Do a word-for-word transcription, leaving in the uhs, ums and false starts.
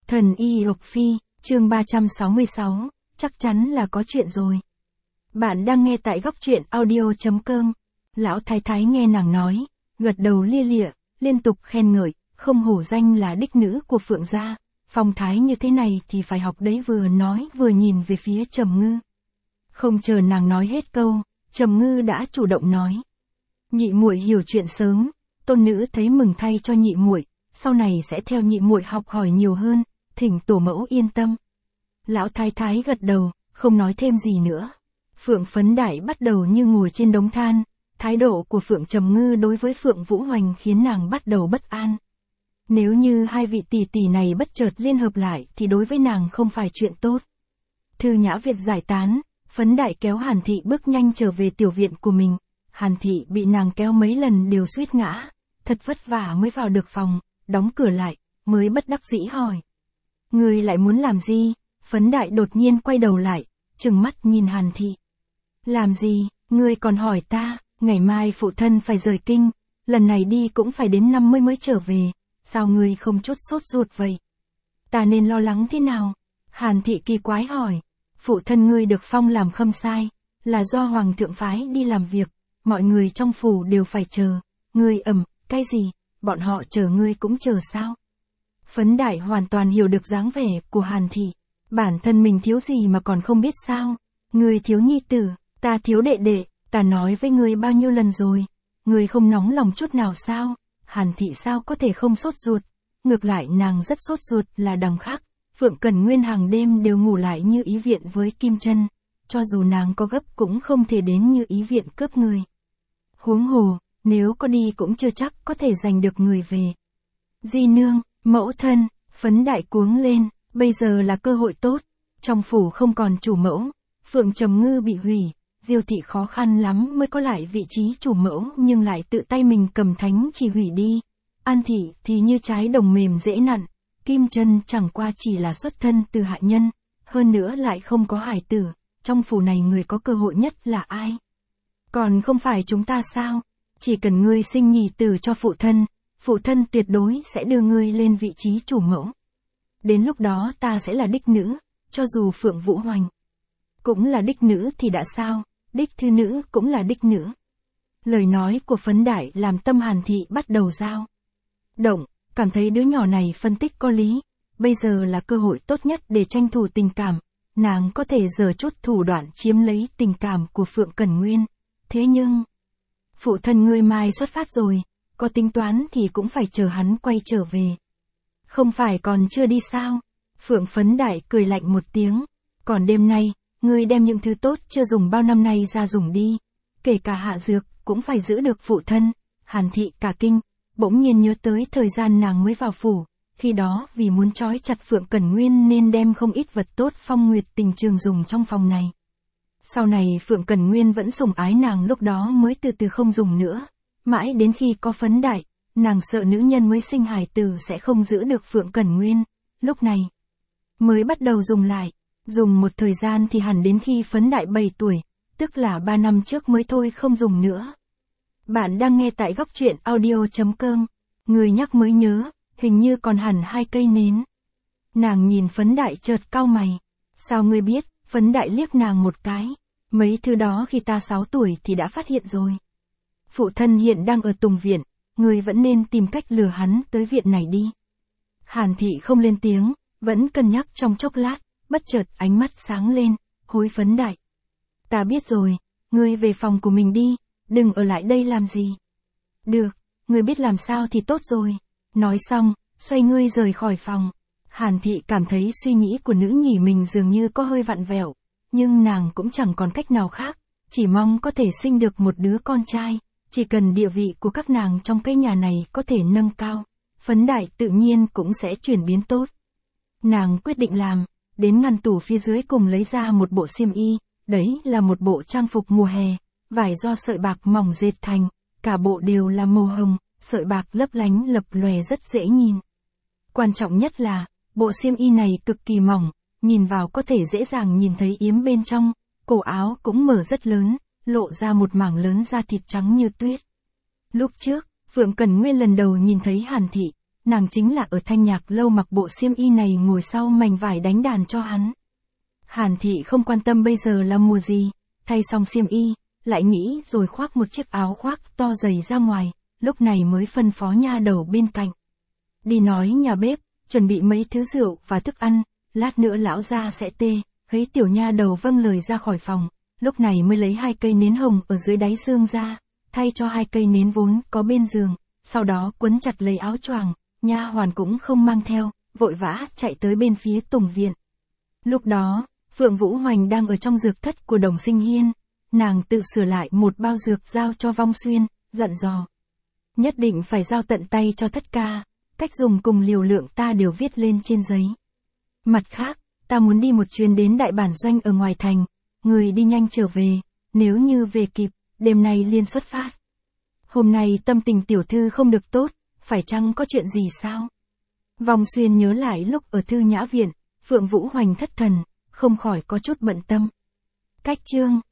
Thần y Lộc Phi, chương ba trăm sáu mươi sáu, chắc chắn là có chuyện rồi. Bạn đang nghe tại góc truyện audio chấm com. Lão thái thái nghe nàng nói, gật đầu lia lịa, liên tục khen ngợi, không hổ danh là đích nữ của Phượng gia, phong thái như thế này thì phải học đấy, vừa nói vừa nhìn về phía Trầm Ngư. Không chờ nàng nói hết câu, Trầm Ngư đã chủ động nói. Nhị muội hiểu chuyện sớm, tôn nữ thấy mừng thay cho nhị muội, sau này sẽ theo nhị muội học hỏi nhiều hơn, thỉnh tổ mẫu yên tâm. Lão thái thái gật đầu, không nói thêm gì nữa. Phượng Phấn Đại bắt đầu như ngồi trên đống than, thái độ của Phượng Trầm Ngư đối với Phượng Vũ Hoành khiến nàng bắt đầu bất an. Nếu như hai vị tỷ tỷ này bất chợt liên hợp lại thì đối với nàng không phải chuyện tốt. Thư Nhã Việt giải tán, Phấn Đại kéo Hàn Thị bước nhanh trở về tiểu viện của mình. Hàn Thị bị nàng kéo mấy lần đều suýt ngã, thật vất vả mới vào được phòng, đóng cửa lại, mới bất đắc dĩ hỏi. Ngươi lại muốn làm gì? Phấn Đại đột nhiên quay đầu lại, trừng mắt nhìn Hàn Thị. Làm gì, ngươi còn hỏi ta, ngày mai phụ thân phải rời kinh, lần này đi cũng phải đến năm mươi mới trở về, sao ngươi không chút sốt ruột vậy? Ta nên lo lắng thế nào? Hàn Thị kỳ quái hỏi. Phụ thân ngươi được phong làm khâm sai, là do hoàng thượng phái đi làm việc, mọi người trong phủ đều phải chờ, ngươi ầm, cái gì, bọn họ chờ ngươi cũng chờ sao? Phấn Đại hoàn toàn hiểu được dáng vẻ của Hàn Thị, bản thân mình thiếu gì mà còn không biết sao? Ngươi thiếu nhi tử, ta thiếu đệ đệ, ta nói với ngươi bao nhiêu lần rồi, ngươi không nóng lòng chút nào sao? Hàn Thị sao có thể không sốt ruột, ngược lại nàng rất sốt ruột là đằng khác. Phượng Cẩn Nguyên hàng đêm đều ngủ lại Như Ý viện với Kim Chân, cho dù nàng có gấp cũng không thể đến Như Ý viện cướp người. Huống hồ, nếu có đi cũng chưa chắc có thể giành được người về. Di nương, mẫu thân, Phấn Đại cuống lên, bây giờ là cơ hội tốt, trong phủ không còn chủ mẫu, Phượng Trầm Ngư bị hủy, Diêu Thị khó khăn lắm mới có lại vị trí chủ mẫu nhưng lại tự tay mình cầm thánh chỉ hủy đi. An Thị thì như trái đồng mềm dễ nặn. Kim Chân chẳng qua chỉ là xuất thân từ hạ nhân, hơn nữa lại không có hài tử, trong phủ này người có cơ hội nhất là ai? Còn không phải chúng ta sao? Chỉ cần ngươi sinh nhì tử cho phụ thân, phụ thân tuyệt đối sẽ đưa ngươi lên vị trí chủ mẫu. Đến lúc đó ta sẽ là đích nữ, cho dù Phượng Vũ Hoành cũng là đích nữ thì đã sao, đích thư nữ cũng là đích nữ. Lời nói của Phấn Đại làm tâm Hàn Thị bắt đầu dao động. Cảm thấy đứa nhỏ này phân tích có lý, bây giờ là cơ hội tốt nhất để tranh thủ tình cảm, nàng có thể giở chút thủ đoạn chiếm lấy tình cảm của Phượng Cẩn Nguyên. Thế nhưng, phụ thân ngươi mai xuất phát rồi, có tính toán thì cũng phải chờ hắn quay trở về. Không phải còn chưa đi sao? Phượng Phấn Đại cười lạnh một tiếng, còn đêm nay, ngươi đem những thứ tốt chưa dùng bao năm nay ra dùng đi, kể cả hạ dược, cũng phải giữ được phụ thân. Hàn Thị cả kinh. Bỗng nhiên nhớ tới thời gian nàng mới vào phủ, khi đó vì muốn trói chặt Phượng Cẩn Nguyên nên đem không ít vật tốt Phong Nguyệt Tình Trường dùng trong phòng này. Sau này Phượng Cẩn Nguyên vẫn sủng ái nàng, lúc đó mới từ từ không dùng nữa, mãi đến khi có Phấn Đại, nàng sợ nữ nhân mới sinh hài tử sẽ không giữ được Phượng Cẩn Nguyên, lúc này mới bắt đầu dùng lại, dùng một thời gian thì hẳn đến khi Phấn Đại bảy tuổi, tức là ba năm trước mới thôi không dùng nữa. Bạn đang nghe tại góc truyện audio chấm com, người nhắc mới nhớ, hình như còn hẳn hai cây nến. Nàng nhìn Phấn Đại chợt cau mày, sao ngươi biết? Phấn Đại liếc nàng một cái, mấy thứ đó khi ta sáu tuổi thì đã phát hiện rồi. Phụ thân hiện đang ở Tùng viện, ngươi vẫn nên tìm cách lừa hắn tới viện này đi. Hàn Thị không lên tiếng, vẫn cân nhắc trong chốc lát, bất chợt ánh mắt sáng lên, hối Phấn Đại. Ta biết rồi, ngươi về phòng của mình đi. Đừng ở lại đây làm gì. Được, ngươi biết làm sao thì tốt rồi. Nói xong, xoay ngươi rời khỏi phòng. Hàn Thị cảm thấy suy nghĩ của nữ nhỉ mình dường như có hơi vặn vẹo, nhưng nàng cũng chẳng còn cách nào khác, chỉ mong có thể sinh được một đứa con trai, chỉ cần địa vị của các nàng trong cái nhà này có thể nâng cao, Phấn Đại tự nhiên cũng sẽ chuyển biến tốt. Nàng quyết định làm, đến ngăn tủ phía dưới cùng lấy ra một bộ xiêm y, đấy là một bộ trang phục mùa hè. Vải do sợi bạc mỏng dệt thành, cả bộ đều là màu hồng, sợi bạc lấp lánh lập lòe rất dễ nhìn. Quan trọng nhất là, bộ xiêm y này cực kỳ mỏng, nhìn vào có thể dễ dàng nhìn thấy yếm bên trong, cổ áo cũng mở rất lớn, lộ ra một mảng lớn da thịt trắng như tuyết. Lúc trước, Phượng Cẩn Nguyên lần đầu nhìn thấy Hàn Thị, nàng chính là ở Thanh Nhạc Lâu mặc bộ xiêm y này ngồi sau mảnh vải đánh đàn cho hắn. Hàn Thị không quan tâm bây giờ là mùa gì, thay xong xiêm y, lại nghĩ rồi khoác một chiếc áo khoác to dày ra ngoài, lúc này mới phân phó nha đầu bên cạnh. Đi nói nhà bếp, chuẩn bị mấy thứ rượu và thức ăn, lát nữa lão gia sẽ tê, thấy tiểu nha đầu vâng lời ra khỏi phòng, lúc này mới lấy hai cây nến hồng ở dưới đáy xương ra, thay cho hai cây nến vốn có bên giường, sau đó quấn chặt lấy áo choàng, nha hoàn cũng không mang theo, vội vã chạy tới bên phía tùng viện. Lúc đó, Phượng Vũ Hoành đang ở trong dược thất của Đồng Sinh Hiên, nàng tự sửa lại một bao dược giao cho Vong Xuyên, dặn dò. Nhất định phải giao tận tay cho Thất ca, cách dùng cùng liều lượng ta đều viết lên trên giấy. Mặt khác, ta muốn đi một chuyến đến đại bản doanh ở ngoài thành, người đi nhanh trở về, nếu như về kịp, đêm nay liền xuất phát. Hôm nay tâm tình tiểu thư không được tốt, phải chăng có chuyện gì sao? Vong Xuyên nhớ lại lúc ở Thư Nhã Viện, Phượng Vũ Hoành thất thần, không khỏi có chút bận tâm. Cách chương